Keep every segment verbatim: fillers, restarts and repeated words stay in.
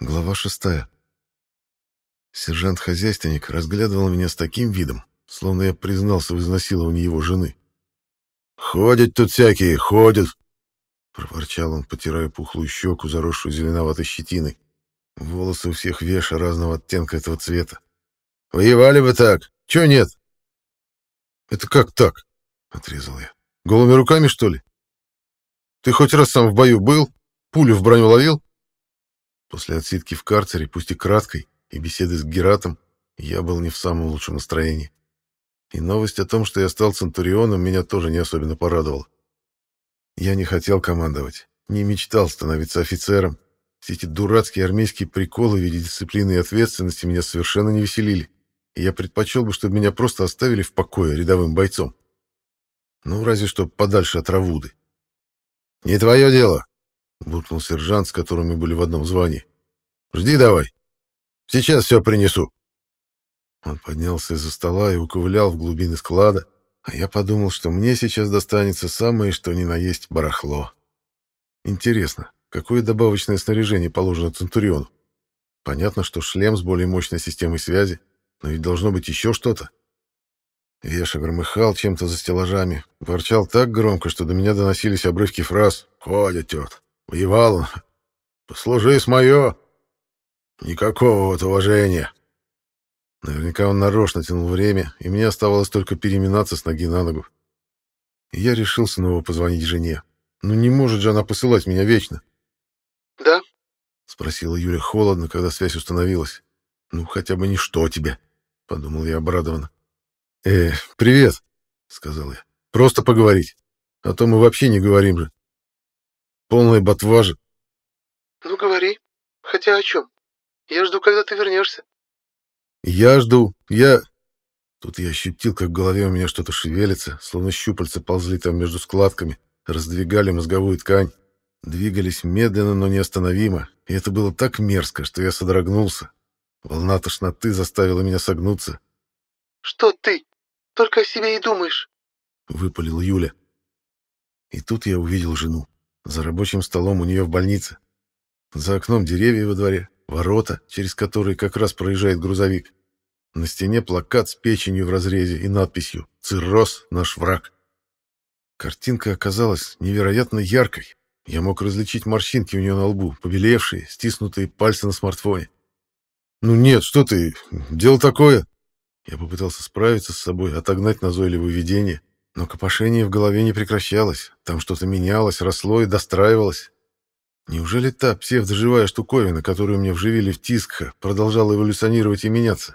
Глава шестая. Сержант-хозяйственник разглядывал меня с таким видом, словно я признался в изнасиловании его жены. «Ходят тут всякие, ходят!» — проворчал он, потирая пухлую щеку, заросшую зеленоватой щетиной. Волосы у всех веша разного оттенка этого цвета. «Воевали бы так! Чё нет?» «Это как так?» — отрезал я. «Голыми руками, что ли? Ты хоть раз сам в бою был? Пулю в броню ловил?» После отсидки в карцере, пусть и краткой, и беседы с Гератом, я был не в самом лучшем настроении. И новость о том, что я стал центурионом, меня тоже не особенно порадовала. Я не хотел командовать, не мечтал становиться офицером. Все эти дурацкие армейские приколы в виде дисциплины и ответственности меня совершенно не веселили, и я предпочел бы, чтобы меня просто оставили в покое рядовым бойцом. Ну, разве что подальше от Равуды. «Не твое дело!» — буркнул сержант, с которым мы были в одном звании. «Жди давай. Сейчас все принесу». Он поднялся из-за стола и уковылял в глубины склада, а я подумал, что мне сейчас достанется самое что ни на есть барахло. Интересно, какое добавочное снаряжение положено Центуриону? Понятно, что шлем с более мощной системой связи, но ведь должно быть еще что-то. Веша громыхал чем-то за стеллажами, ворчал так громко, что до меня доносились обрывки фраз. «Ходит, тет. Воевал он. Послужи с мое. Никакого вот уважения». Наверняка он нарочно тянул время, и мне оставалось только переминаться с ноги на ногу. И я решил снова позвонить жене. Ну не может же она посылать меня вечно. «Да?» — спросила Юля холодно, когда связь установилась. «Ну, хотя бы не что тебе», — подумал я обрадованно. «Э, привет», — сказал я. «Просто поговорить. А то мы вообще не говорим же. Полная ботва же». «Ну, говори. Хотя о чем? Я жду, когда ты вернешься». «Я жду. Я...» Тут я ощутил, как в голове у меня что-то шевелится, словно щупальца ползли там между складками, раздвигали мозговую ткань. Двигались медленно, но неостановимо, и это было так мерзко, что я содрогнулся. Волна тошноты заставила меня согнуться. «Что ты? Только о себе и думаешь», — выпалила Юля. И тут я увидел жену. За рабочим столом у нее в больнице. За окном деревья во дворе, ворота, через которые как раз проезжает грузовик. На стене плакат с печенью в разрезе и надписью «Цирроз — наш враг». Картинка оказалась невероятно яркой. Я мог различить морщинки у нее на лбу, побелевшие, стиснутые пальцы на смартфоне. «Ну нет, что ты, дело такое!» Я попытался справиться с собой, отогнать назойливое видение, но копошение в голове не прекращалось. Там что-то менялось, росло и достраивалось. Неужели та псевдоживая штуковина, которую мне вживили в Тискха, продолжала эволюционировать и меняться?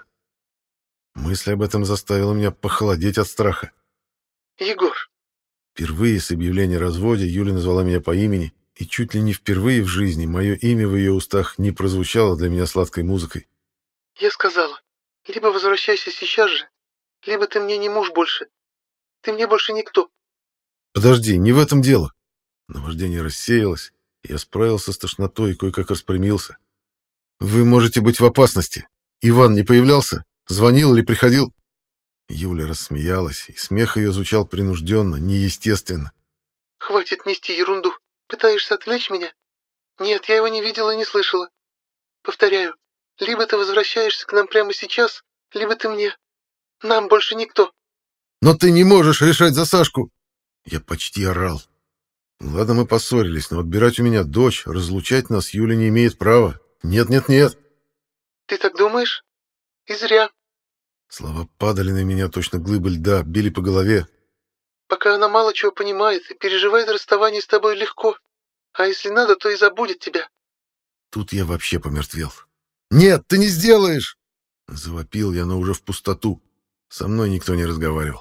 Мысль об этом заставила меня похолодеть от страха. «Егор». Впервые с объявления о разводе Юля назвала меня по имени, и чуть ли не впервые в жизни мое имя в ее устах не прозвучало для меня сладкой музыкой. «Я сказала, либо возвращайся сейчас же, либо ты мне не муж больше. Ты мне больше никто». «Подожди, не в этом дело». Наваждение рассеялось, и я справился с тошнотой и кое-как распрямился. «Вы можете быть в опасности. Иван не появлялся? Звонил или приходил?» Юля рассмеялась, и смех ее звучал принужденно, неестественно. «Хватит нести ерунду. Пытаешься отвлечь меня? Нет, я его не видела и не слышала. Повторяю, либо ты возвращаешься к нам прямо сейчас, либо ты мне. Нам больше никто». «Но ты не можешь решать за Сашку!» Я почти орал. Ладно, мы поссорились, но отбирать у меня дочь, разлучать нас Юля не имеет права. Нет-нет-нет. «Ты так думаешь? И зря. Слова падали на меня, точно глыбы льда, били по голове. Пока она мало чего понимает и переживает расставание с тобой легко. А если надо, то и забудет тебя». Тут я вообще помертвел. «Нет, ты не сделаешь!» Завопил я, но уже в пустоту. Со мной никто не разговаривал.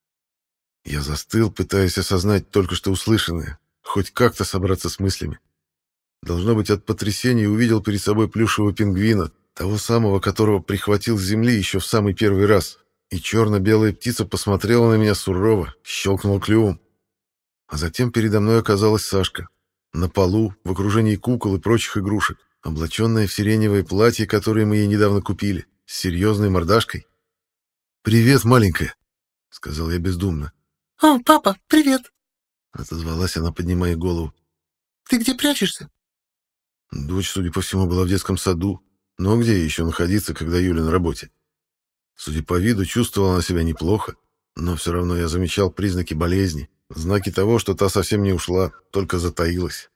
Я застыл, пытаясь осознать только что услышанное, хоть как-то собраться с мыслями. Должно быть, от потрясения увидел перед собой плюшевого пингвина, того самого, которого прихватил с земли еще в самый первый раз, и черно-белая птица посмотрела на меня сурово, щелкнула клювом. А затем передо мной оказалась Сашка. На полу, в окружении кукол и прочих игрушек, облаченная в сиреневое платье, которое мы ей недавно купили, с серьезной мордашкой. «Привет, маленькая», — сказал я бездумно. «О, папа, привет!» — отозвалась она, поднимая голову. «Ты где прячешься?» Дочь, судя по всему, была в детском саду. Но где ей еще находиться, когда Юля на работе? Судя по виду, чувствовала она себя неплохо, но все равно я замечал признаки болезни, знаки того, что та совсем не ушла, только затаилась.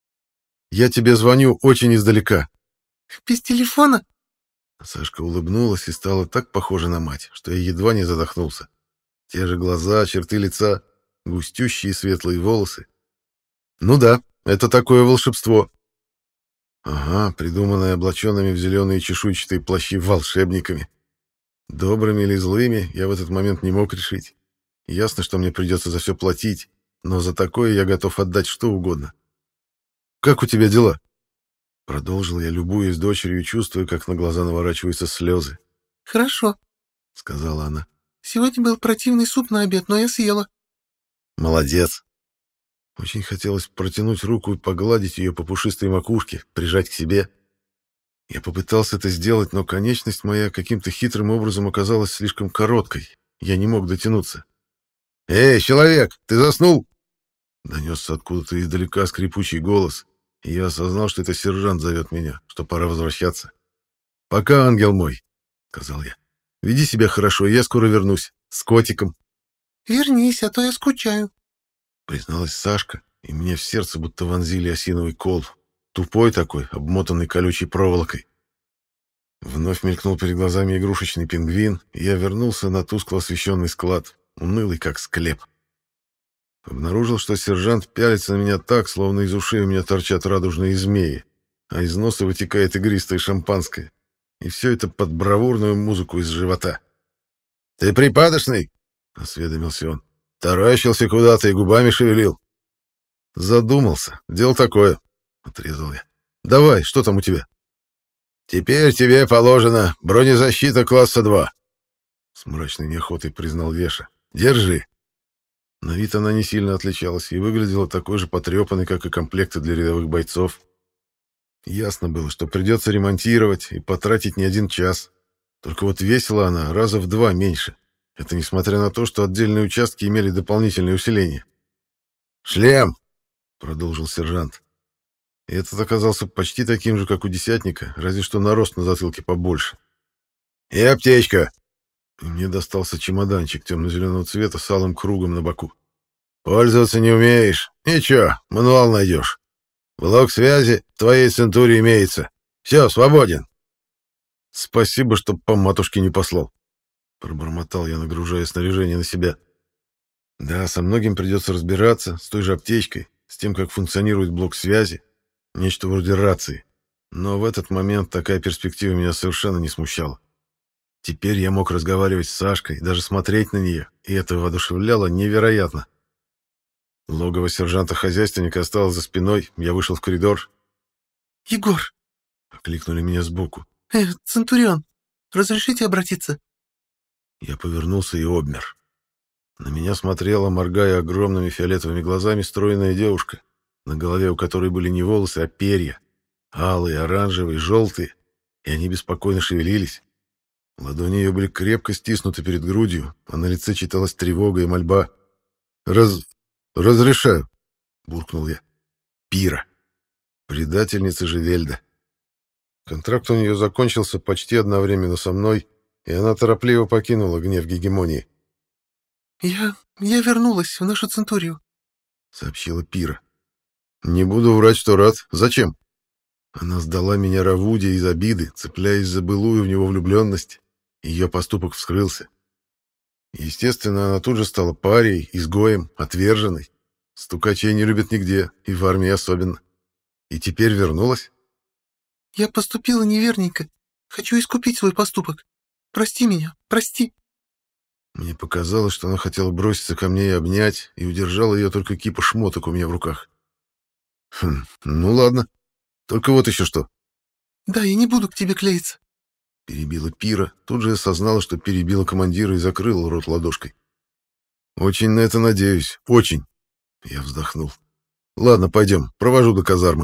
«Я тебе звоню очень издалека». «Без телефона?» Сашка улыбнулась и стала так похожа на мать, что я едва не задохнулся. Те же глаза, черты лица, густющие светлые волосы. «Ну да, это такое волшебство». Ага, придуманное облаченными в зеленые чешуйчатые плащи волшебниками. Добрыми или злыми, я в этот момент не мог решить. Ясно, что мне придется за все платить, но за такое я готов отдать что угодно. «Как у тебя дела?» Продолжил я, любуясь дочерью, чувствуя, как на глаза наворачиваются слезы. «Хорошо», — сказала она. «Сегодня был противный суп на обед, но я съела». «Молодец». Очень хотелось протянуть руку и погладить ее по пушистой макушке, прижать к себе. Я попытался это сделать, но конечность моя каким-то хитрым образом оказалась слишком короткой. Я не мог дотянуться. «Эй, человек, ты заснул?» Донесся откуда-то издалека скрипучий голос, и я осознал, что это сержант зовет меня, что пора возвращаться. «Пока, ангел мой», — сказал я. «Веди себя хорошо, я скоро вернусь. С котиком». «Вернись, а то я скучаю», — призналась Сашка, и мне в сердце будто вонзили осиновый кол. Тупой такой, обмотанный колючей проволокой. Вновь мелькнул перед глазами игрушечный пингвин, и я вернулся на тускло освещенный склад, унылый как склеп. Обнаружил, что сержант пялится на меня так, словно из ушей у меня торчат радужные змеи, а из носа вытекает игристое шампанское. И все это под бравурную музыку из живота. «Ты припадочный?» — осведомился он. «Таращился куда-то и губами шевелил». «Задумался. Дело такое», — отрезал я. «Давай, что там у тебя?» «Теперь тебе положено бронезащита класса два», — с мрачной неохотой признал Веша. «Держи». На вид она не сильно отличалась и выглядела такой же потрепанной, как и комплекты для рядовых бойцов. Ясно было, что придется ремонтировать и потратить не один час. Только вот весила она раза в два меньше. Это несмотря на то, что отдельные участки имели дополнительное усиление. «Шлем!» — продолжил сержант. И этот оказался почти таким же, как у десятника, разве что нарост на затылке побольше. «И аптечка!» И мне достался чемоданчик темно-зеленого цвета с алым кругом на боку. «Пользоваться не умеешь? Ничего, мануал найдешь. Блок связи в твоей центуре имеется. Все, свободен». «Спасибо, что по матушке не послал», — пробормотал я, нагружая снаряжение на себя. «Да, со многим придется разбираться, с той же аптечкой, с тем, как функционирует блок связи, нечто вроде рации. Но в этот момент такая перспектива меня совершенно не смущала. Теперь я мог разговаривать с Сашкой, даже смотреть на нее, и это воодушевляло невероятно. Логово сержанта-хозяйственника осталось за спиной, я вышел в коридор. «Егор!» — окликнули меня сбоку. «Э, Центурион, разрешите обратиться?» Я повернулся и обмер. На меня смотрела, моргая огромными фиолетовыми глазами, стройная девушка, на голове у которой были не волосы, а перья. Алые, оранжевые, желтые, и они беспокойно шевелились. Ладони ее были крепко стиснуты перед грудью, а на лице читалась тревога и мольба. «Раз... разрешаю», — буркнул я. «Пира. Предательница же Вельда». Контракт у нее закончился почти одновременно со мной, и она торопливо покинула гнев гегемонии. «Я... я вернулась в нашу Центурию», — сообщила Пира. «Не буду врать, что рад. Зачем?» Она сдала меня Равуде из обиды, цепляясь за былую в него влюбленность. Ее поступок вскрылся. Естественно, она тут же стала парией, изгоем, отверженной. Стукачей не любят нигде, и в армии особенно. И теперь вернулась? «Я поступила неверненько. Хочу искупить свой поступок. Прости меня, прости». Мне показалось, что она хотела броситься ко мне и обнять, и удержала ее только кипа шмоток у меня в руках. Хм, ну ладно. Только вот еще что. «Да, я не буду к тебе клеиться», — перебила Пира, тут же осознала, что перебила командира и закрыла рот ладошкой. «Очень на это надеюсь, очень», — я вздохнул. «Ладно, пойдем, провожу до казармы».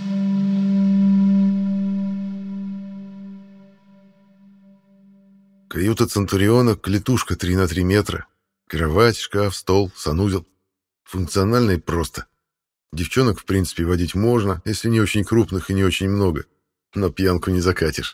Каюта Центуриона — клетушка три на три метра. Кровать, шкаф, стол, санузел. Функционально и просто. Девчонок, в принципе, водить можно, если не очень крупных и не очень много, но пьянку не закатишь.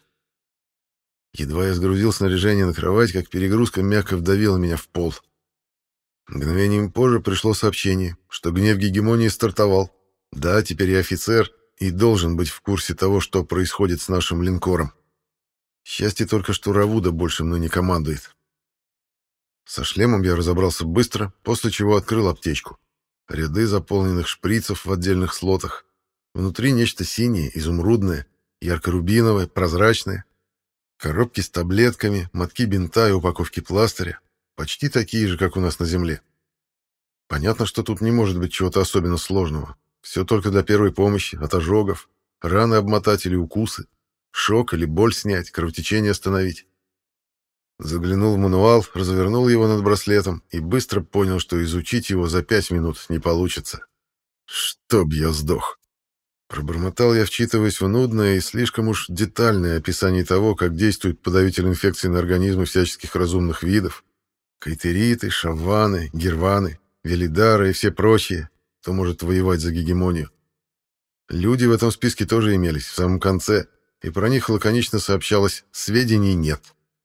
Едва я сгрузил снаряжение на кровать, как перегрузка мягко вдавила меня в пол. Мгновением позже пришло сообщение, что гнев гегемонии стартовал. Да, теперь я офицер и должен быть в курсе того, что происходит с нашим линкором. Счастье только, что Равуда больше мной не командует. Со шлемом я разобрался быстро, после чего открыл аптечку. Ряды заполненных шприцев в отдельных слотах. Внутри нечто синее, изумрудное, ярко-рубиновое, прозрачное. Коробки с таблетками, мотки бинта и упаковки пластыря. Почти такие же, как у нас на земле. Понятно, что тут не может быть чего-то особенно сложного. Все только для первой помощи, от ожогов, раны обмотать или укусы, шок или боль снять, кровотечение остановить. Заглянул в мануал, развернул его над браслетом и быстро понял, что изучить его за пять минут не получится. Чтоб я сдох. Пробормотал я, вчитываясь в нудное и слишком уж детальное описание того, как действует подавитель инфекции на организмы всяческих разумных видов. Кайтериты, шавваны, герваны, велидары и все прочие, кто может воевать за гегемонию. Люди в этом списке тоже имелись, в самом конце, и про них лаконично сообщалось «сведений нет».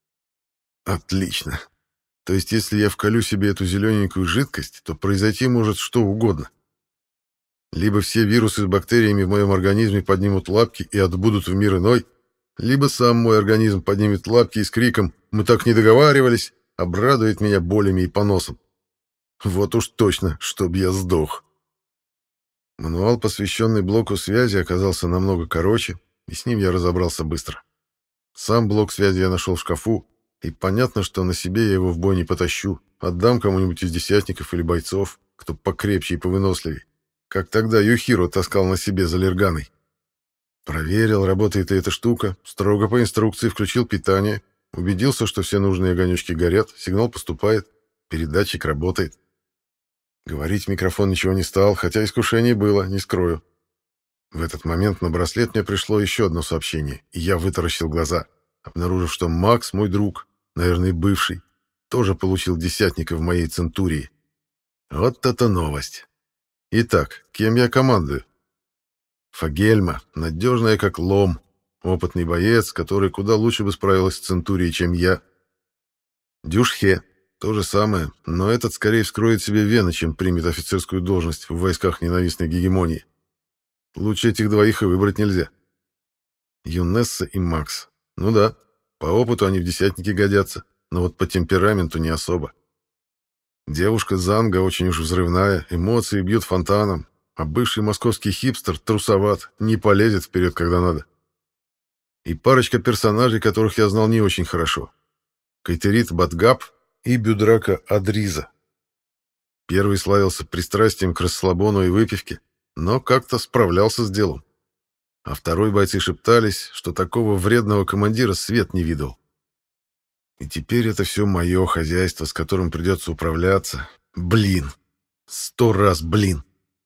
Отлично. То есть, если я вколю себе эту зелененькую жидкость, то произойти может что угодно. Либо все вирусы с бактериями в моем организме поднимут лапки и отбудут в мир иной, либо сам мой организм поднимет лапки и с криком «Мы так не договаривались!» обрадует меня болями и поносом. Вот уж точно, чтоб я сдох. Мануал, посвященный блоку связи, оказался намного короче, и с ним я разобрался быстро. Сам блок связи я нашел в шкафу, и понятно, что на себе я его в бой не потащу, отдам кому-нибудь из десятников или бойцов, кто покрепче и повыносливее, как тогда Юхиро таскал на себе за лерганой. Проверил, работает ли эта штука, строго по инструкции включил питание, убедился, что все нужные огонечки горят, сигнал поступает, передатчик работает. Говорить в микрофон ничего не стал, хотя искушение было, не скрою. В этот момент на браслет мне пришло еще одно сообщение, и я вытаращил глаза, обнаружив, что Макс, мой друг, наверное, бывший, тоже получил десятника в моей центурии. Вот это новость. Итак, кем я командую? Фагельма, надежная как лом, опытный боец, который куда лучше бы справилась с центурией, чем я. Дюшхе, то же самое, но этот скорее вскроет себе вены, чем примет офицерскую должность в войсках ненавистной гегемонии. Лучше этих двоих и выбрать нельзя. Юнесса и Макс. Ну да, по опыту они в десятники годятся, но вот по темпераменту не особо. Девушка Занга очень уж взрывная, эмоции бьют фонтаном, а бывший московский хипстер трусоват, не полезет вперед, когда надо. И парочка персонажей, которых я знал не очень хорошо. Кайтерит Бадгаб и Бюдрака Адриза. Первый славился пристрастием к расслабону и выпивке, но как-то справлялся с делом. А второй бойцы шептались, что такого вредного командира свет не видел. И теперь это все мое хозяйство, с которым придется управляться. Блин! Сто раз блин!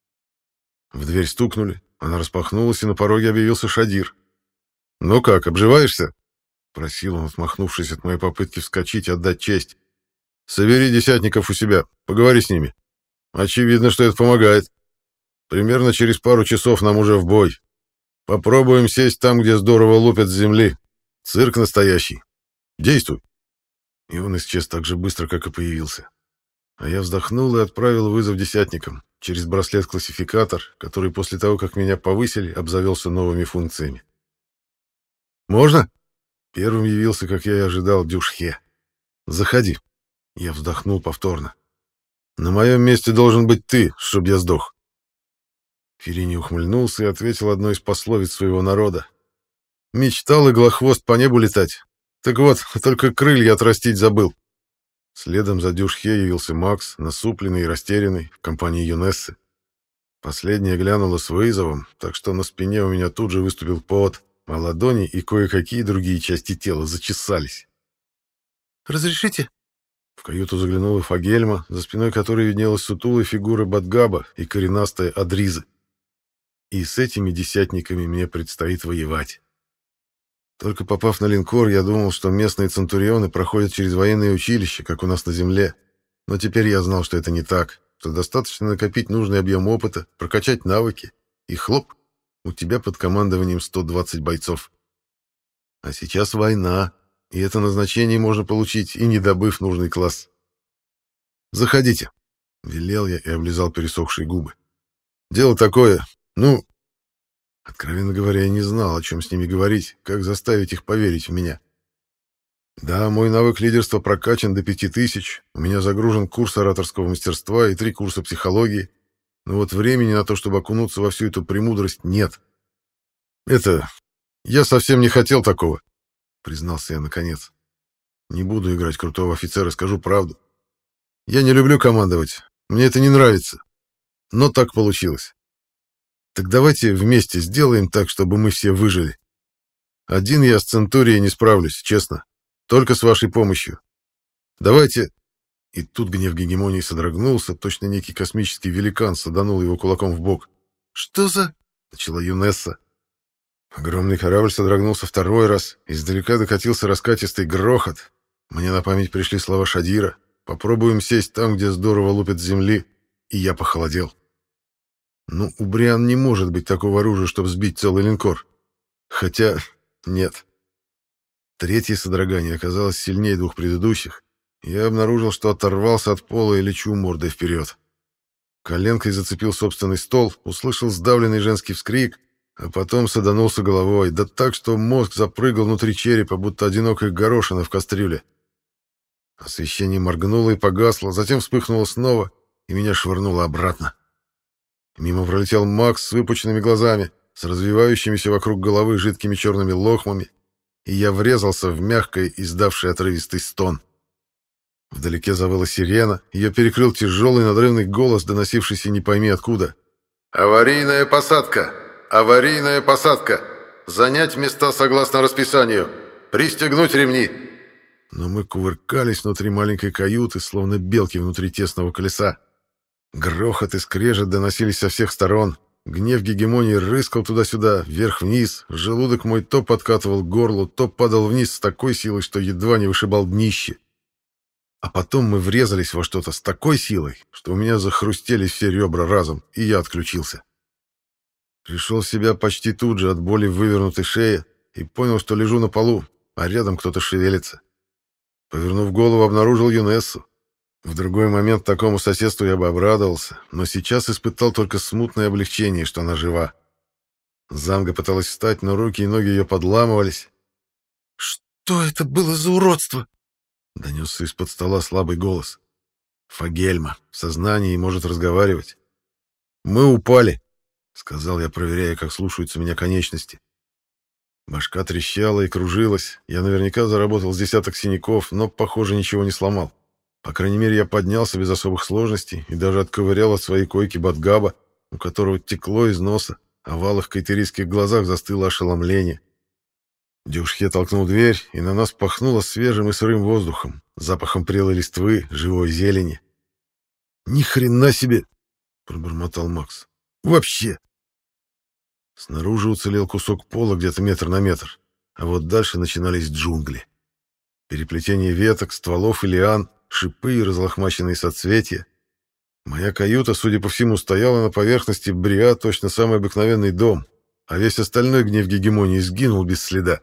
В дверь стукнули, она распахнулась, и на пороге объявился Шадир. «Ну как, обживаешься?» — просил он, отмахнувшись от моей попытки вскочить и отдать честь. «Собери десятников у себя, поговори с ними. Очевидно, что это помогает. Примерно через пару часов нам уже в бой. Попробуем сесть там, где здорово лупят с земли. Цирк настоящий. Действуй!» И он исчез так же быстро, как и появился. А я вздохнул и отправил вызов десятникам через браслет-классификатор, который после того, как меня повысили, обзавелся новыми функциями. «Можно?» Первым явился, как я и ожидал, Дюшхе. «Заходи». Я вздохнул повторно. «На моем месте должен быть ты, чтоб я сдох». Ферини ухмыльнулся и ответил одной из пословиц своего народа. «Мечтал иглохвост по небу летать. Так вот, только крылья отрастить забыл». Следом за Дюшхе явился Макс, насупленный и растерянный, в компании Юнессы. Последняя глянула с вызовом, так что на спине у меня тут же выступил пот, а ладони и кое-какие другие части тела зачесались. «Разрешите?» В каюту заглянула Фагельма, за спиной которой виднелась сутулая фигура Бадгаба и коренастая Адриза. И с этими десятниками мне предстоит воевать. Только попав на линкор, я думал, что местные центурионы проходят через военное училище, как у нас на земле. Но теперь я знал, что это не так. что достаточно накопить нужный объем опыта, прокачать навыки, и хлоп, у тебя под командованием сто двадцать бойцов. А сейчас война, и это назначение можно получить, и не добыв нужный класс. «Заходите», — велел я и облизал пересохшие губы. «Дело такое, ну...» Откровенно говоря, я не знал, о чем с ними говорить, как заставить их поверить в меня. Да, мой навык лидерства прокачан до пяти тысяч, у меня загружен курс ораторского мастерства и три курса психологии, но вот времени на то, чтобы окунуться во всю эту премудрость, нет. Это... Я совсем не хотел такого, признался я наконец. Не буду играть крутого офицера, скажу правду. Я не люблю командовать, мне это не нравится, но так получилось. Так давайте вместе сделаем так, чтобы мы все выжили. Один я с Центурией не справлюсь, честно. Только с вашей помощью. Давайте...» И тут гнев гегемонии содрогнулся, точно некий космический великан саданул его кулаком в бок. «Что за...» — начала Юнесса. Огромный корабль содрогнулся второй раз, издалека докатился раскатистый грохот. Мне на память пришли слова Шадира. «Попробуем сесть там, где здорово лупят с земли», и я похолодел. Ну, у Бриан не может быть такого оружия, чтобы сбить целый линкор. Хотя... нет. Третье содрогание оказалось сильнее двух предыдущих. Я обнаружил, что оторвался от пола и лечу мордой вперед. Коленкой зацепил собственный стол, услышал сдавленный женский вскрик, а потом саданулся головой, да так, что мозг запрыгал внутри черепа, будто одинокая горошина в кастрюле. Освещение моргнуло и погасло, затем вспыхнуло снова, и меня швырнуло обратно. Мимо пролетел Макс с выпученными глазами, с развивающимися вокруг головы жидкими черными лохмами, и я врезался в мягкое, издавшее отрывистый стон. Вдалеке завыла сирена, ее перекрыл тяжелый надрывный голос, доносившийся не пойми откуда. «Аварийная посадка! Аварийная посадка! Занять места согласно расписанию! Пристегнуть ремни!» Но мы кувыркались внутри маленькой каюты, словно белки внутри тесного колеса. Грохот и скрежет доносились со всех сторон. Гнев гегемонии рыскал туда-сюда, вверх-вниз. Желудок мой то подкатывал к горлу, то падал вниз с такой силой, что едва не вышибал днище. А потом мы врезались во что-то с такой силой, что у меня захрустели все ребра разом, и я отключился. Пришел в себя почти тут же от боли в вывернутой шее и понял, что лежу на полу, а рядом кто-то шевелится. Повернув голову, обнаружил Юнессу. В другой момент такому соседству я бы обрадовался, но сейчас испытал только смутное облегчение, что она жива. Занга пыталась встать, но руки и ноги ее подламывались. «Что это было за уродство?» — донесся из-под стола слабый голос. «Фагельма, в сознании и может разговаривать». «Мы упали», — сказал я, проверяя, как слушаются меня конечности. Башка трещала и кружилась. Я наверняка заработал с десяток синяков, но, похоже, ничего не сломал. По крайней мере, я поднялся без особых сложностей и даже отковырял от своей койки Бадгаба, у которого текло из носа, а в алых кайтерийских глазах застыло ошеломление. Дюшхе толкнул дверь, и на нас пахнуло свежим и сырым воздухом, запахом прелой листвы, живой зелени. «Ни хрена себе!» — пробормотал Макс. «Вообще!» Снаружи уцелел кусок пола где-то метр на метр, а вот дальше начинались джунгли. Переплетение веток, стволов и лиан, шипы и разлохмаченные соцветия. Моя каюта, судя по всему, стояла на поверхности Бриа, точно самый обыкновенный дом, а весь остальной гнев гегемонии сгинул без следа.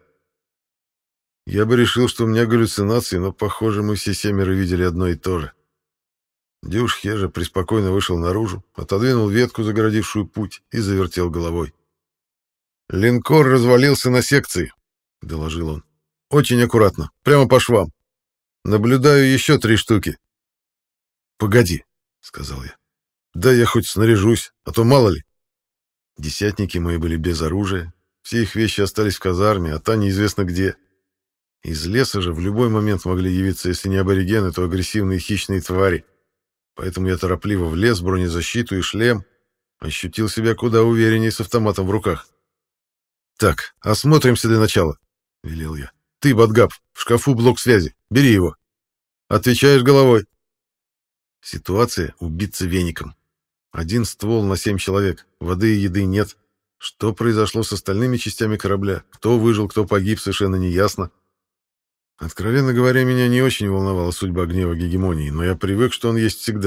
Я бы решил, что у меня галлюцинации, но, похоже, мы все семеро видели одно и то же. Дюшхе же преспокойно вышел наружу, отодвинул ветку, загородившую путь, и завертел головой. «Линкор развалился на секции», — доложил он. «Очень аккуратно, прямо по швам. Наблюдаю еще три штуки». «Погоди», — сказал я. «Да я хоть снаряжусь, а то мало ли». Десятники мои были без оружия, все их вещи остались в казарме, а та неизвестно где. Из леса же в любой момент могли явиться, если не аборигены, то агрессивные хищные твари. Поэтому я торопливо влез в бронезащиту и шлем, ощутил себя куда увереннее с автоматом в руках. «Так, осмотримся для начала», — велел я. «Ты, Бадгаб, в шкафу блок связи, бери его. Отвечаешь головой». Ситуация — убиться веником. Один ствол на семь человек, воды и еды нет. Что произошло с остальными частями корабля? Кто выжил, кто погиб, совершенно неясно. Откровенно говоря, меня не очень волновала судьба гнева гегемонии, но я привык, что он есть всегда.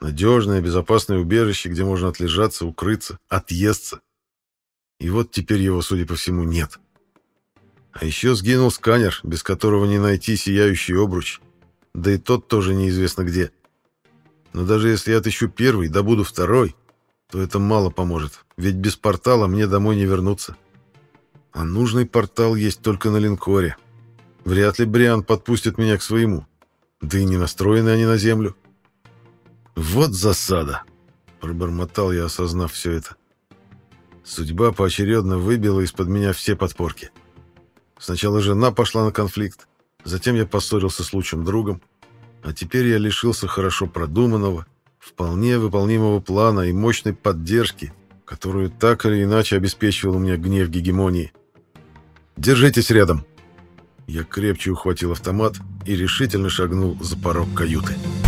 Надежное, безопасное убежище, где можно отлежаться, укрыться, отъесться. И вот теперь его, судя по всему, нет. А еще сгинул сканер, без которого не найти сияющий обруч. Да и тот тоже неизвестно где. Но даже если я отыщу первый, добуду второй, то это мало поможет, ведь без портала мне домой не вернуться. А нужный портал есть только на линкоре. Вряд ли Бриан подпустит меня к своему. Да и не настроены они на землю. «Вот засада!» — пробормотал я, осознав все это. Судьба поочередно выбила из-под меня все подпорки. Сначала жена пошла на конфликт, затем я поссорился с лучшим другом, а теперь я лишился хорошо продуманного, вполне выполнимого плана и мощной поддержки, которую так или иначе обеспечивал мне гнев гегемонии. «Держитесь рядом!» Я крепче ухватил автомат и решительно шагнул за порог каюты.